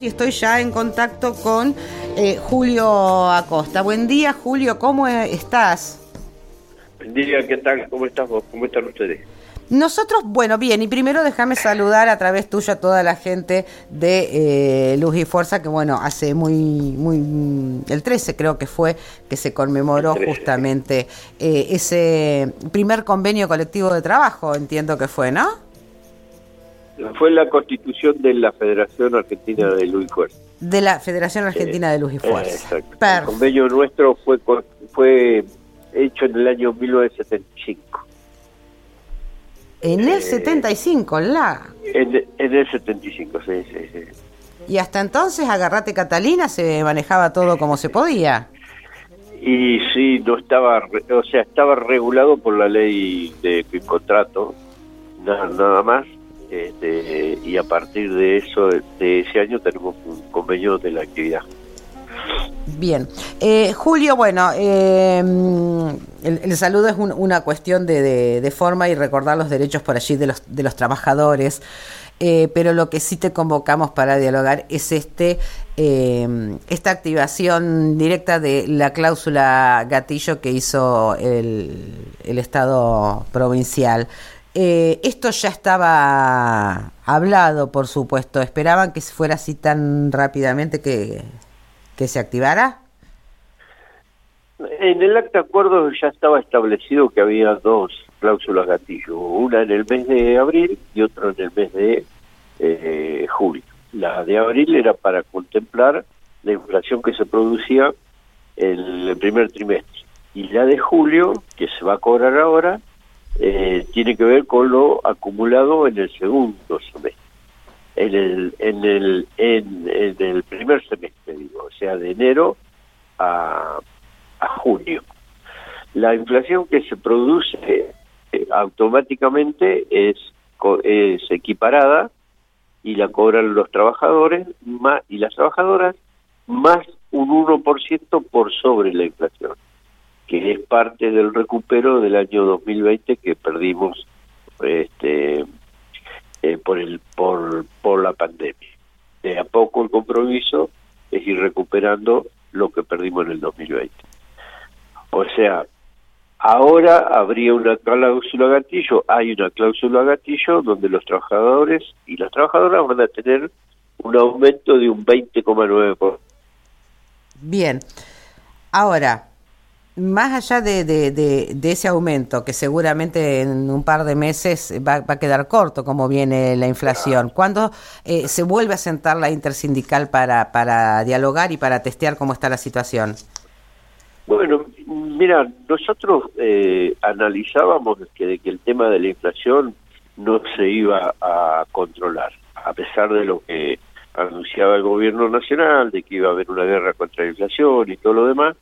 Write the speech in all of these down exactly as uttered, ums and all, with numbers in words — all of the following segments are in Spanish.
Y estoy ya en contacto con eh, Julio Acosta. Buen día, Julio, ¿cómo estás? Buen día, ¿qué tal? ¿Cómo estás vos? ¿Cómo están ustedes? Nosotros, bueno, bien, y primero déjame saludar a través tuyo a toda la gente de eh, Luz y Fuerza, que bueno, hace muy, muy, el trece creo que fue, que se conmemoró justamente eh, ese primer convenio colectivo de trabajo, entiendo que fue, ¿no? Fue la constitución de la Federación Argentina de Luz y Fuerza. De la Federación Argentina eh, de Luz y Fuerza. Eh, exacto. El convenio nuestro fue, fue hecho en el año mil novecientos setenta y cinco. En el eh, setenta y cinco, la... En, en el setenta y cinco, sí, sí, sí. Y hasta entonces, agarrate Catalina, se manejaba todo como se podía. Y sí, no estaba, o sea, estaba regulado por la ley de, de contrato, nada, nada más. Este, y a partir de eso, de ese año, tenemos un convenio de la actividad. Bien. Eh, Julio, bueno, eh, el, el saludo es un, una cuestión de, de, de forma y recordar los derechos por allí de los, de los trabajadores, eh, pero lo que sí te convocamos para dialogar es este eh, esta activación directa de la cláusula gatillo que hizo el, el Estado provincial. Eh, esto ya estaba hablado, por supuesto. ¿Esperaban que fuera así tan rápidamente que, que se activara? En el acta de acuerdo ya estaba establecido que había dos cláusulas gatillo, una en el mes de abril y otra en el mes de eh, julio. La de abril era para contemplar la inflación que se producía en el primer trimestre, y la de julio, que se va a cobrar ahora, Eh, tiene que ver con lo acumulado en el segundo semestre, en el en el en, en el primer semestre, digo, o sea, de enero a, a junio. La inflación que se produce eh, automáticamente es es equiparada y la cobran los trabajadores más, y las trabajadoras más un uno por ciento por sobre la inflación, que es parte del recupero del año dos mil veinte que perdimos este eh, por el por por la pandemia. De a poco el compromiso es ir recuperando lo que perdimos en el dos mil veinte. O sea, ahora habría una cláusula gatillo, hay una cláusula gatillo donde los trabajadores y las trabajadoras van a tener un aumento de un veinte coma nueve por ciento. Bien. Ahora, más allá de, de, de, de ese aumento, que seguramente en un par de meses va, va a quedar corto, como viene la inflación, ¿cuándo eh, se vuelve a sentar la intersindical para, para dialogar y para testear cómo está la situación? Bueno, mira, nosotros eh, analizábamos que, de que el tema de la inflación no se iba a controlar, a pesar de lo que anunciaba el gobierno nacional, de que iba a haber una guerra contra la inflación y todo lo demás.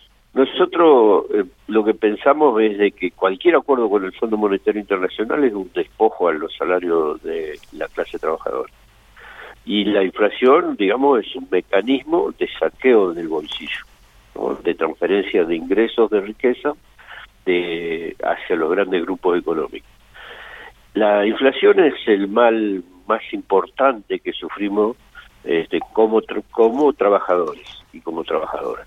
Nosotros eh, lo que pensamos es de que cualquier acuerdo con el Fondo Monetario Internacional es un despojo a los salarios de la clase trabajadora. Y la inflación, digamos, es un mecanismo de saqueo del bolsillo, ¿no? De transferencia de ingresos de riqueza de hacia los grandes grupos económicos. La inflación es el mal más importante que sufrimos este, como, tra- como trabajadores y como trabajadoras.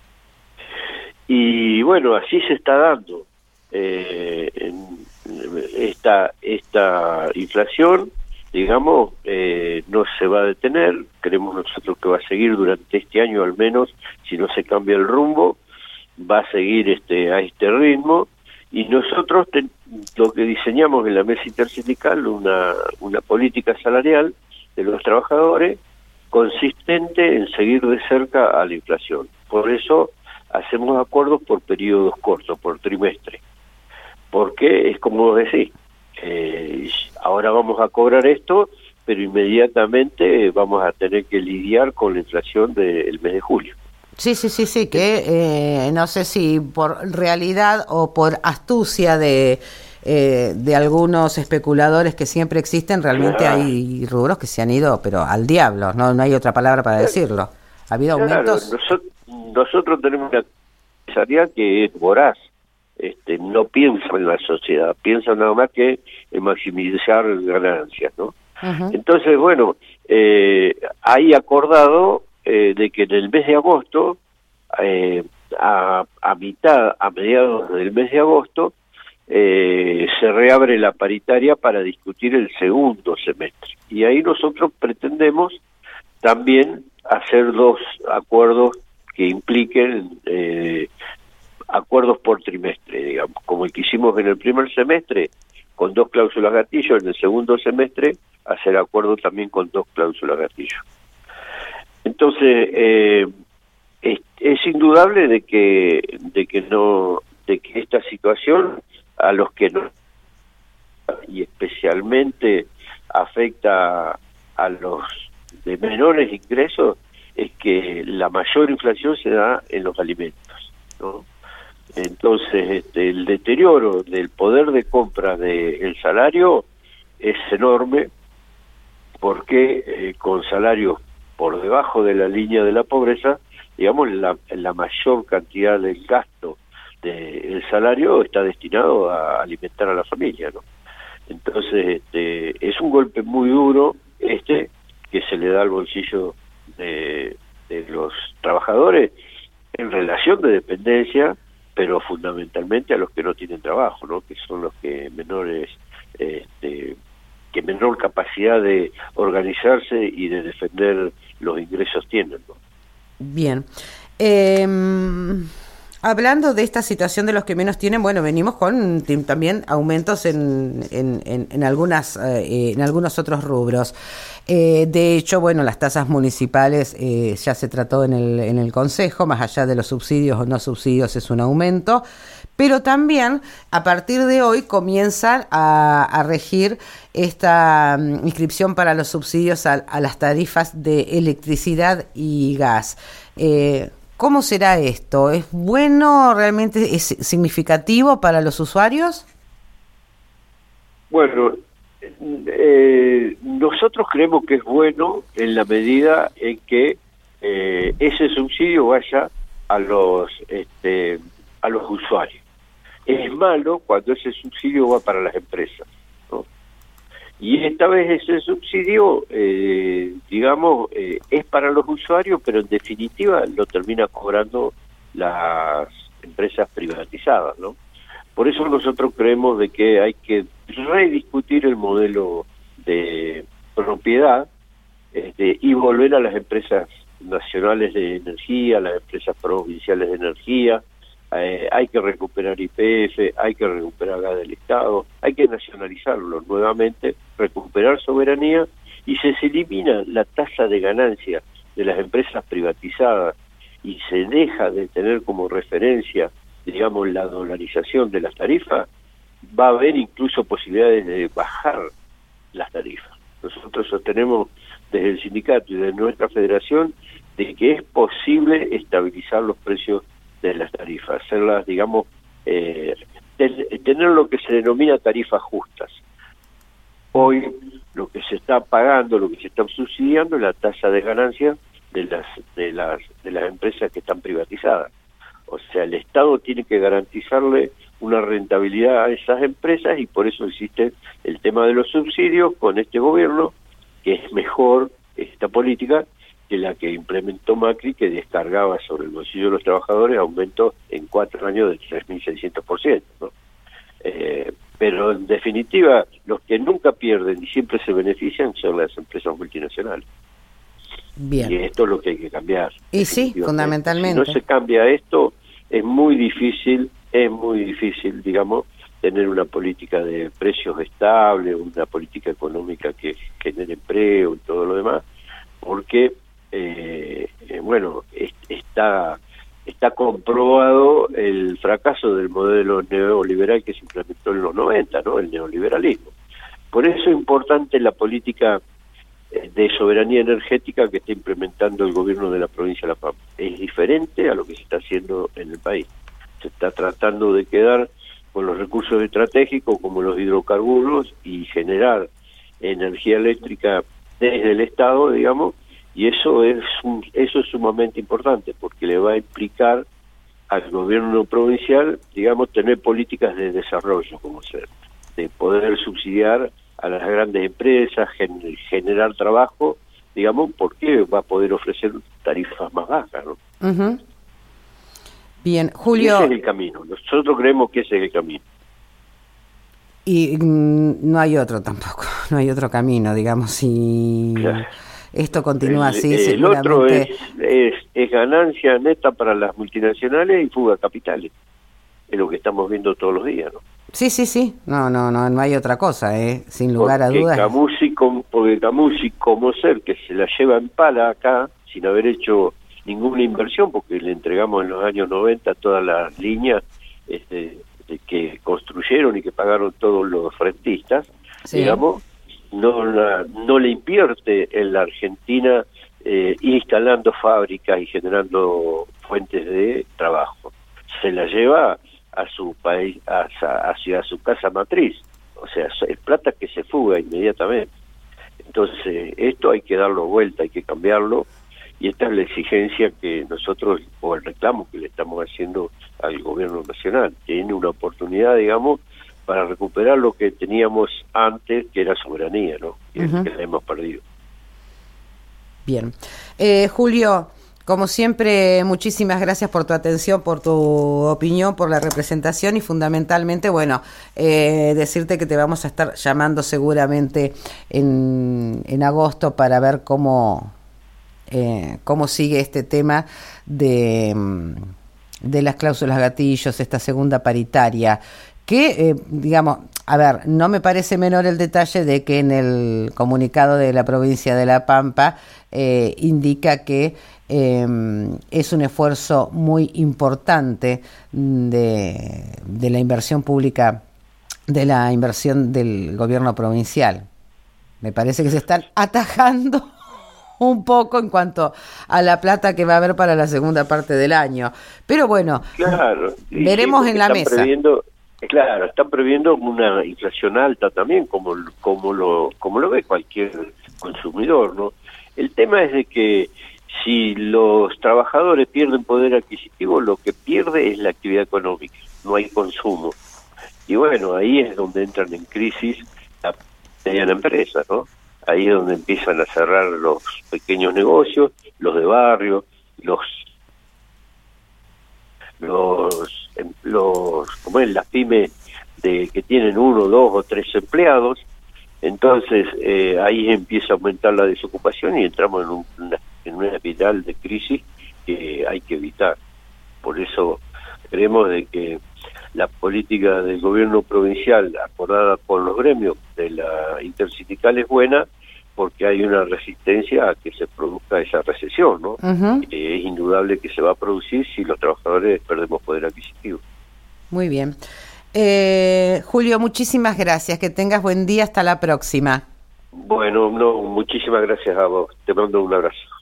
Y bueno, así se está dando eh, en esta esta inflación, digamos, eh, no se va a detener. Creemos nosotros que va a seguir durante este año al menos, si no se cambia el rumbo, va a seguir este a este ritmo. Y nosotros te, lo que diseñamos en la mesa intersindical, una una política salarial de los trabajadores consistente en seguir de cerca a la inflación. Por eso hacemos acuerdos por periodos cortos, por trimestre, porque es como vos decís, eh, ahora vamos a cobrar esto, pero inmediatamente vamos a tener que lidiar con la inflación del mes de julio. Sí, sí, sí, sí, que eh, no sé si por realidad o por astucia de eh, de algunos especuladores que siempre existen, realmente claro. Hay rubros que se han ido, pero al diablo, no, no hay otra palabra para decirlo. Ha habido claro, aumentos. Nosotros, nosotros tenemos una empresarial que es voraz, este, no piensa en la sociedad, piensa nada más que en maximizar ganancias, ¿no? Uh-huh. Entonces, bueno, eh, hay acordado eh, de que en el mes de agosto, eh, a, a mitad, a mediados del mes de agosto, eh, se reabre la paritaria para discutir el segundo semestre. Y ahí nosotros pretendemos también hacer dos acuerdos que impliquen eh, acuerdos por trimestre, digamos, como el que hicimos en el primer semestre, con dos cláusulas gatillo, en el segundo semestre hacer acuerdo también con dos cláusulas gatillo. Entonces, eh, es, es indudable de que de que no de que esta situación a los que no, y especialmente afecta a los de menores ingresos, es que la mayor inflación se da en los alimentos, ¿no? Entonces, este, el deterioro del poder de compra del salario es enorme, porque eh, con salarios por debajo de la línea de la pobreza, digamos, la, la mayor cantidad del gasto del salario está destinado a alimentar a la familia, ¿no? Entonces, este, es un golpe muy duro este que se le da al bolsillo de, de los trabajadores en relación de dependencia, pero fundamentalmente a los que no tienen trabajo, ¿no? Que son los que menores, este, que menor capacidad de organizarse y de defender los ingresos tienen, ¿no? Bien. Eh, hablando de esta situación de los que menos tienen, bueno, venimos con también aumentos en, en, en, en algunas eh, en algunos otros rubros. Eh, de hecho, bueno, las tasas municipales eh, ya se trató en el, en el Consejo, más allá de los subsidios o no subsidios es un aumento, pero también a partir de hoy comienzan a, a regir esta um, inscripción para los subsidios a, a las tarifas de electricidad y gas. Eh, ¿Cómo será esto? ¿Es bueno, realmente es significativo para los usuarios? Bueno, eh, nosotros creemos que es bueno en la medida en que eh, ese subsidio vaya a los este, a los usuarios. Es malo cuando ese subsidio va para las empresas, ¿no? Y esta vez ese subsidio, eh, digamos, eh, es para los usuarios, pero en definitiva lo termina cobrando las empresas privatizadas, ¿no? Por eso nosotros creemos de que hay que rediscutir el modelo de propiedad este, y volver a las empresas nacionales de energía, las empresas provinciales de energía. Eh, hay que recuperar Y P F, hay que recuperar gas del Estado, hay que nacionalizarlo nuevamente, recuperar soberanía, y si se elimina la tasa de ganancia de las empresas privatizadas y se deja de tener como referencia, digamos, la dolarización de las tarifas, va a haber incluso posibilidades de bajar las tarifas. Nosotros sostenemos desde el sindicato y de nuestra federación de que es posible estabilizar los precios de las tarifas, hacerlas, digamos, eh, tener lo que se denomina tarifas justas. Hoy lo que se está pagando, lo que se está subsidiando es la tasa de ganancia de las de las de las empresas que están privatizadas. O sea, el Estado tiene que garantizarle una rentabilidad a esas empresas, y por eso existe el tema de los subsidios con este gobierno, que es mejor esta política que la que implementó Macri, que descargaba sobre el bolsillo de los trabajadores aumentos en cuatro años de tres mil seiscientos por ciento, ¿no? Eh, pero en definitiva, los que nunca pierden y siempre se benefician son las empresas multinacionales. Bien. Y esto es lo que hay que cambiar. Y sí, fundamentalmente. Si no se cambia esto, es muy difícil, es muy difícil, digamos, tener una política de precios estable, una política económica que genere empleo y todo lo demás, porque Eh, eh, bueno, es, está está comprobado el fracaso del modelo neoliberal que se implementó en los noventa, ¿no? El neoliberalismo. Por eso es importante la política de soberanía energética que está implementando el gobierno de la provincia de La Pampa. Es diferente a lo que se está haciendo en el país. Se está tratando de quedar con los recursos estratégicos como los hidrocarburos y generar energía eléctrica desde el Estado, digamos. Y eso es un, eso es sumamente importante, porque le va a implicar al gobierno provincial, digamos, tener políticas de desarrollo, como ser, de poder subsidiar a las grandes empresas, gen, generar trabajo, digamos, porque va a poder ofrecer tarifas más bajas, ¿no? Uh-huh. Bien, Julio. Ese es el camino. Nosotros creemos que ese es el camino. Y mm, no hay otro tampoco, no hay otro camino, digamos, si claro. esto continúa el, así, el seguramente... otro es, es, es ganancia neta para las multinacionales y fuga de capitales. Es lo que estamos viendo todos los días, ¿no? Sí, sí, sí, no, no, no, no hay otra cosa, ¿eh? Sin lugar porque a dudas. Camusi, porque Camusi, como ser que se la lleva en pala acá, sin haber hecho ninguna inversión, porque le entregamos en los años noventa todas las líneas este, de que construyeron y que pagaron todos los rentistas, sí. digamos, no, la, no le invierte en la Argentina eh, instalando fábricas y generando fuentes de trabajo. Se la lleva a su país, hacia, hacia su casa matriz, o sea, es plata que se fuga inmediatamente. Entonces, esto hay que darlo vuelta, hay que cambiarlo, y esta es la exigencia que nosotros, o el reclamo que le estamos haciendo al gobierno nacional. Tiene una oportunidad, digamos, para recuperar lo que teníamos antes, que era soberanía, ¿no? Que, uh-huh. que la hemos perdido. Bien. Eh, Julio, como siempre, muchísimas gracias por tu atención, por tu opinión, por la representación y fundamentalmente, bueno, eh, decirte que te vamos a estar llamando seguramente en, en agosto para ver cómo, eh, cómo sigue este tema de, de las cláusulas gatillos, esta segunda paritaria, que, eh, digamos, a ver, no me parece menor el detalle de que en el comunicado de la provincia de La Pampa eh, indica que Eh, es un esfuerzo muy importante de, de la inversión pública, de la inversión del gobierno provincial. Me parece que se están atajando un poco en cuanto a la plata que va a haber para la segunda parte del año. Pero bueno, claro, veremos sí, en la mesa. Previendo, claro, están previendo una inflación alta también, como, como, lo, como lo ve cualquier consumidor, ¿no? El tema es de que si los trabajadores pierden poder adquisitivo, lo que pierde es la actividad económica, no hay consumo. Y bueno, ahí es donde entran en crisis la mediana empresa, ¿no? Ahí es donde empiezan a cerrar los pequeños negocios, los de barrio, los los los como es las pymes de que tienen uno, dos o tres empleados. Entonces eh, ahí empieza a aumentar la desocupación y entramos en un, una en una espiral de crisis que hay que evitar. Por eso creemos de que la política del gobierno provincial acordada con los gremios de la intersindical es buena, porque hay una resistencia a que se produzca esa recesión, ¿no? Uh-huh. Eh, es indudable que se va a producir si los trabajadores perdemos poder adquisitivo. Muy bien. Eh, Julio, muchísimas gracias. Que tengas buen día. Hasta la próxima. Bueno, no, muchísimas gracias a vos. Te mando un abrazo.